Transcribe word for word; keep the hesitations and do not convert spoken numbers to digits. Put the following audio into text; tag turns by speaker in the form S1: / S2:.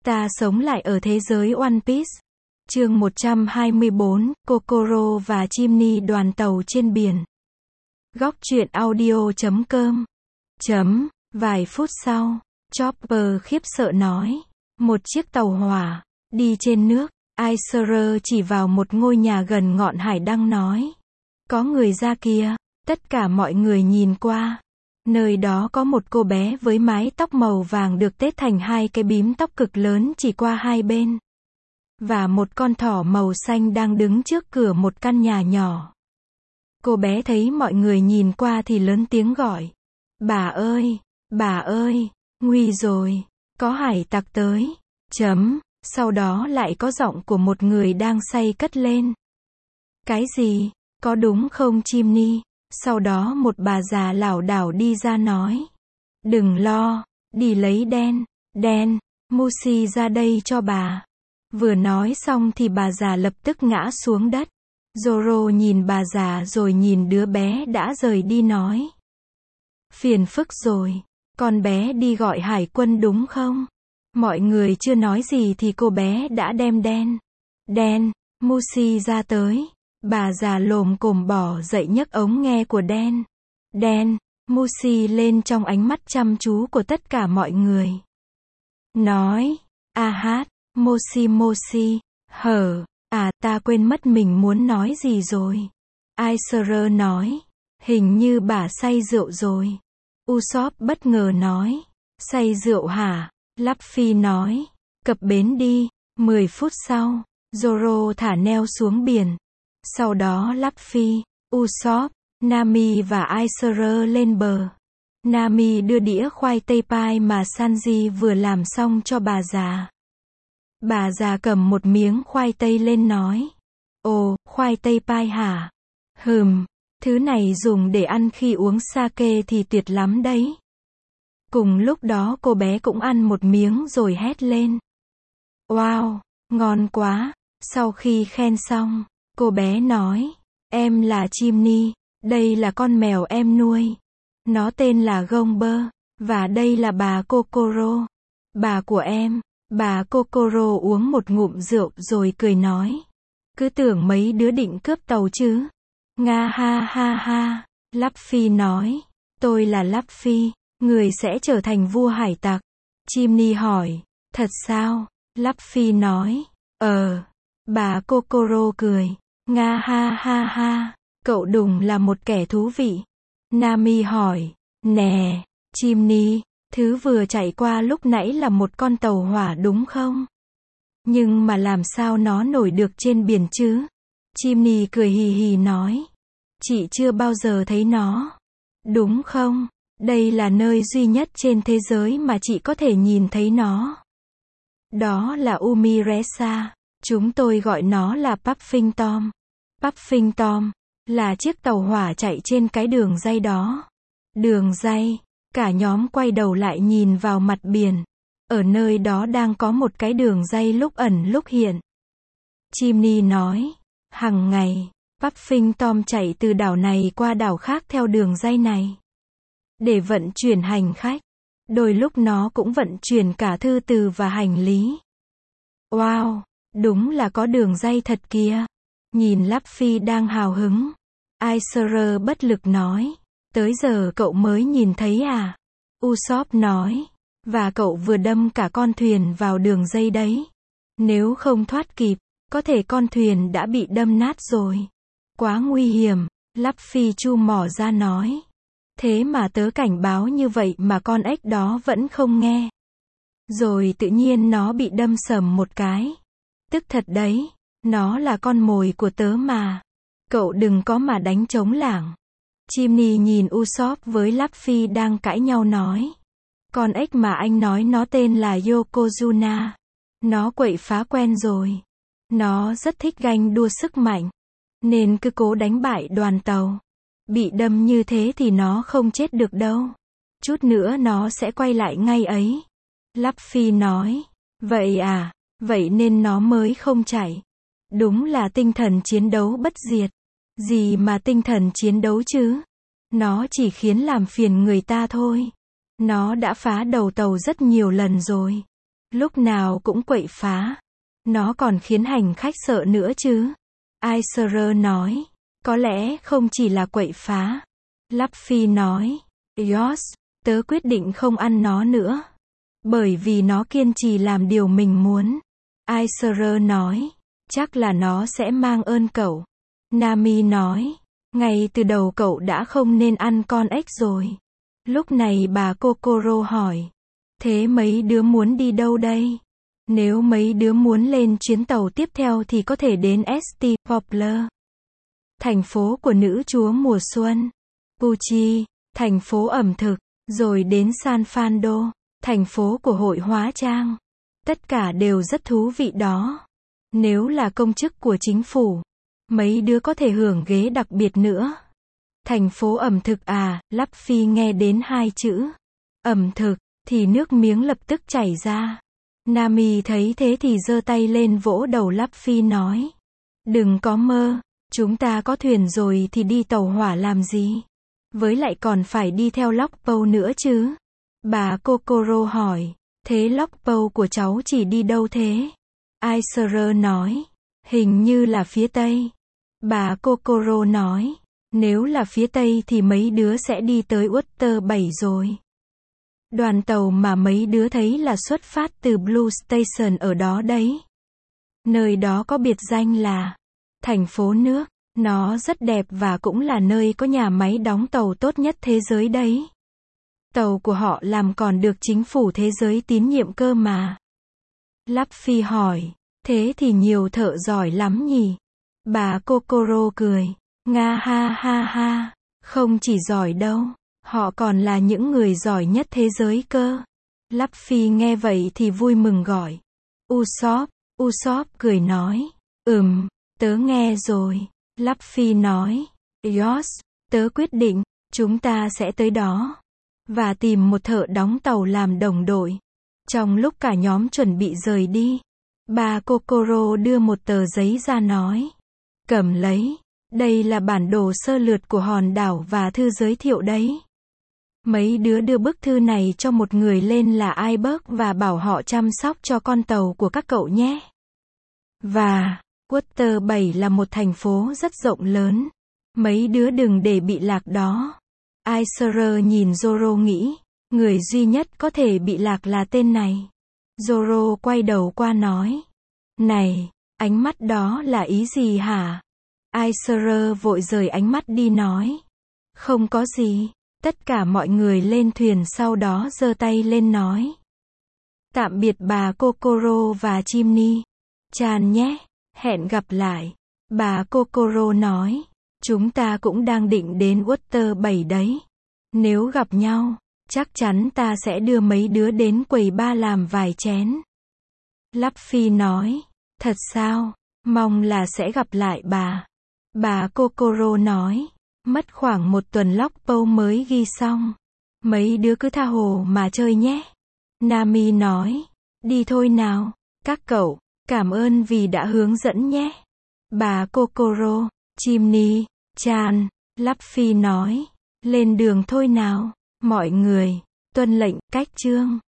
S1: Ta sống lại ở thế giới One Piece. Chương một trăm hai mươi bốn, Kokoro và Chimney đoàn tàu trên biển. Góc truyện audio chấm com. Chấm, vài phút sau, Chopper khiếp sợ nói. Một chiếc tàu hỏa, đi trên nước, Aiser chỉ vào một ngôi nhà gần ngọn hải đăng nói. Có người ra kia, tất cả mọi người nhìn qua. Nơi đó có một cô bé với mái tóc màu vàng được tết thành hai cái bím tóc cực lớn chỉ qua hai bên. Và một con thỏ màu xanh đang đứng trước cửa một căn nhà nhỏ. Cô bé thấy mọi người nhìn qua thì lớn tiếng gọi. Bà ơi, bà ơi, nguy rồi, có hải tặc tới. Chấm, sau đó lại có giọng của một người đang say cất lên. Cái gì, có đúng không Chimney? Sau đó một bà già lảo đảo đi ra nói. Đừng lo, đi lấy đen, đen, Mushi ra đây cho bà. Vừa nói xong thì bà già lập tức ngã xuống đất. Zoro nhìn bà già rồi nhìn đứa bé đã rời đi nói. Phiền phức rồi, con bé đi gọi hải quân đúng không? Mọi người chưa nói gì thì cô bé đã đem đen, đen, Mushi ra tới. Bà già lồm cồm bỏ dậy nhấc ống nghe của đen, đen, Mushi lên trong ánh mắt chăm chú của tất cả mọi người. Nói, a hát, Moshi Moshi, hở, à ta quên mất mình muốn nói gì rồi. Aiser nói, hình như bà say rượu rồi. Usopp bất ngờ nói, say rượu hả? Luffy nói, cập bến đi. Mười phút sau, Zoro thả neo xuống biển. Sau đó Luffy, Usopp, Nami và Aiser lên bờ. Nami đưa đĩa khoai tây pai mà Sanji vừa làm xong cho bà già. Bà già cầm một miếng khoai tây lên nói. Ồ, khoai tây pai hả? Hừm, thứ này dùng để ăn khi uống sake thì tuyệt lắm đấy. Cùng lúc đó cô bé cũng ăn một miếng rồi hét lên. Wow, ngon quá. Sau khi khen xong, cô bé nói, em là Chimney, đây là con mèo em nuôi. Nó tên là Gomber, và đây là bà Kokoro, bà của em. Bà Kokoro uống một ngụm rượu rồi cười nói. Cứ tưởng mấy đứa định cướp tàu chứ. Nga ha ha ha. Luffy nói. Tôi là Luffy, người sẽ trở thành vua hải tặc. Chimney hỏi. Thật sao? Luffy nói. Ờ. Bà Kokoro cười. Nga ha ha ha. Cậu đúng là một kẻ thú vị. Nami hỏi. Nè, Chimney, thứ vừa chạy qua lúc nãy là một con tàu hỏa đúng không? Nhưng mà làm sao nó nổi được trên biển chứ? Chimney cười hì hì nói. Chị chưa bao giờ thấy nó. Đúng không? Đây là nơi duy nhất trên thế giới mà chị có thể nhìn thấy nó. Đó là Umiresa. Chúng tôi gọi nó là Puffing Tom. Puffing Tom là chiếc tàu hỏa chạy trên cái đường ray đó. Đường ray. Cả nhóm quay đầu lại nhìn vào mặt biển. Ở nơi đó đang có một cái đường ray lúc ẩn lúc hiện. Chimney nói. Hằng ngày, Puffing Tom chạy từ đảo này qua đảo khác theo đường ray này. Để vận chuyển hành khách. Đôi lúc nó cũng vận chuyển cả thư từ và hành lý. Wow, đúng là có đường ray thật kìa. Nhìn Luffy đang hào hứng. Aiser bất lực nói. Tới giờ cậu mới nhìn thấy à? Usopp nói. Và cậu vừa đâm cả con thuyền vào đường dây đấy. Nếu không thoát kịp, có thể con thuyền đã bị đâm nát rồi. Quá nguy hiểm. Luffy chu mỏ ra nói. Thế mà tớ cảnh báo như vậy mà con ếch đó vẫn không nghe. Rồi tự nhiên nó bị đâm sầm một cái. Tức thật đấy. Nó là con mồi của tớ mà. Cậu đừng có mà đánh trống lảng. Chimney nhìn Usopp với Luffy đang cãi nhau nói. Con ếch mà anh nói nó tên là Yokozuna. Nó quậy phá quen rồi. Nó rất thích ganh đua sức mạnh. Nên cứ cố đánh bại đoàn tàu. Bị đâm như thế thì nó không chết được đâu. Chút nữa nó sẽ quay lại ngay ấy. Luffy nói. Vậy à, vậy nên nó mới không chạy. Đúng là tinh thần chiến đấu bất diệt. Gì mà tinh thần chiến đấu chứ? Nó chỉ khiến làm phiền người ta thôi. Nó đã phá đầu tàu rất nhiều lần rồi. Lúc nào cũng quậy phá. Nó còn khiến hành khách sợ nữa chứ. Aisha nói. Có lẽ không chỉ là quậy phá. Luffy nói. Yoss, tớ quyết định không ăn nó nữa. Bởi vì nó kiên trì làm điều mình muốn. Aisha nói. Chắc là nó sẽ mang ơn cậu. Nami nói. Ngay từ đầu cậu đã không nên ăn con ếch rồi. Lúc này bà Kokoro hỏi. Thế mấy đứa muốn đi đâu đây? Nếu mấy đứa muốn lên chuyến tàu tiếp theo thì có thể đến ét tê Poplar, thành phố của nữ chúa mùa xuân. Puchi, thành phố ẩm thực. Rồi đến San Fernando, thành phố của hội hóa trang. Tất cả đều rất thú vị đó. Nếu là công chức của chính phủ, mấy đứa có thể hưởng ghế đặc biệt nữa. Thành phố ẩm thực à, Luffy nghe đến hai chữ ẩm thực, thì nước miếng lập tức chảy ra. Nami thấy thế thì giơ tay lên vỗ đầu Luffy nói. Đừng có mơ, chúng ta có thuyền rồi thì đi tàu hỏa làm gì? Với lại còn phải đi theo Lockbow nữa chứ. Bà Kokoro hỏi, thế Lockbow của cháu chỉ đi đâu thế? Aisha nói, hình như là phía Tây. Bà Kokoro nói, nếu là phía Tây thì mấy đứa sẽ đi tới Water bảy rồi. Đoàn tàu mà mấy đứa thấy là xuất phát từ Blue Station ở đó đấy. Nơi đó có biệt danh là thành phố nước. Nó rất đẹp và cũng là nơi có nhà máy đóng tàu tốt nhất thế giới đấy. Tàu của họ làm còn được chính phủ thế giới tín nhiệm cơ mà. Luffy hỏi, thế thì nhiều thợ giỏi lắm nhỉ? Bà Kokoro cười, nga ha ha ha, không chỉ giỏi đâu, họ còn là những người giỏi nhất thế giới cơ. Luffy nghe vậy thì vui mừng gọi, Usopp. Usopp cười nói, ừm, tớ nghe rồi. Luffy nói, Yoss, tớ quyết định, chúng ta sẽ tới đó và tìm một thợ đóng tàu làm đồng đội. Trong lúc cả nhóm chuẩn bị rời đi, bà Kokoro đưa một tờ giấy ra nói, cầm lấy, đây là bản đồ sơ lược của hòn đảo và thư giới thiệu đấy. Mấy đứa đưa bức thư này cho một người lên là Iceberg và bảo họ chăm sóc cho con tàu của các cậu nhé. Và Water bảy là một thành phố rất rộng lớn. Mấy đứa đừng để bị lạc đó. Aisha nhìn Zoro nghĩ, người duy nhất có thể bị lạc là tên này. Zoro quay đầu qua nói, này, ánh mắt đó là ý gì hả? Aisha vội rời ánh mắt đi nói, không có gì. Tất cả mọi người lên thuyền sau đó giơ tay lên nói, tạm biệt bà Kokoro và Chimney Chan nhé. Hẹn gặp lại. Bà Kokoro nói, chúng ta cũng đang định đến Water bảy đấy. Nếu gặp nhau, chắc chắn ta sẽ đưa mấy đứa đến quầy bar làm vài chén. Luffy nói, thật sao? Mong là sẽ gặp lại bà. Bà Kokoro nói, mất khoảng một tuần Lockbow mới ghi xong. Mấy đứa cứ tha hồ mà chơi nhé. Nami nói, đi thôi nào, các cậu. Cảm ơn vì đã hướng dẫn nhé. Bà Kokoro, Chimney Chan, Luffy nói, lên đường thôi nào, mọi người, tuân lệnh, cách chương.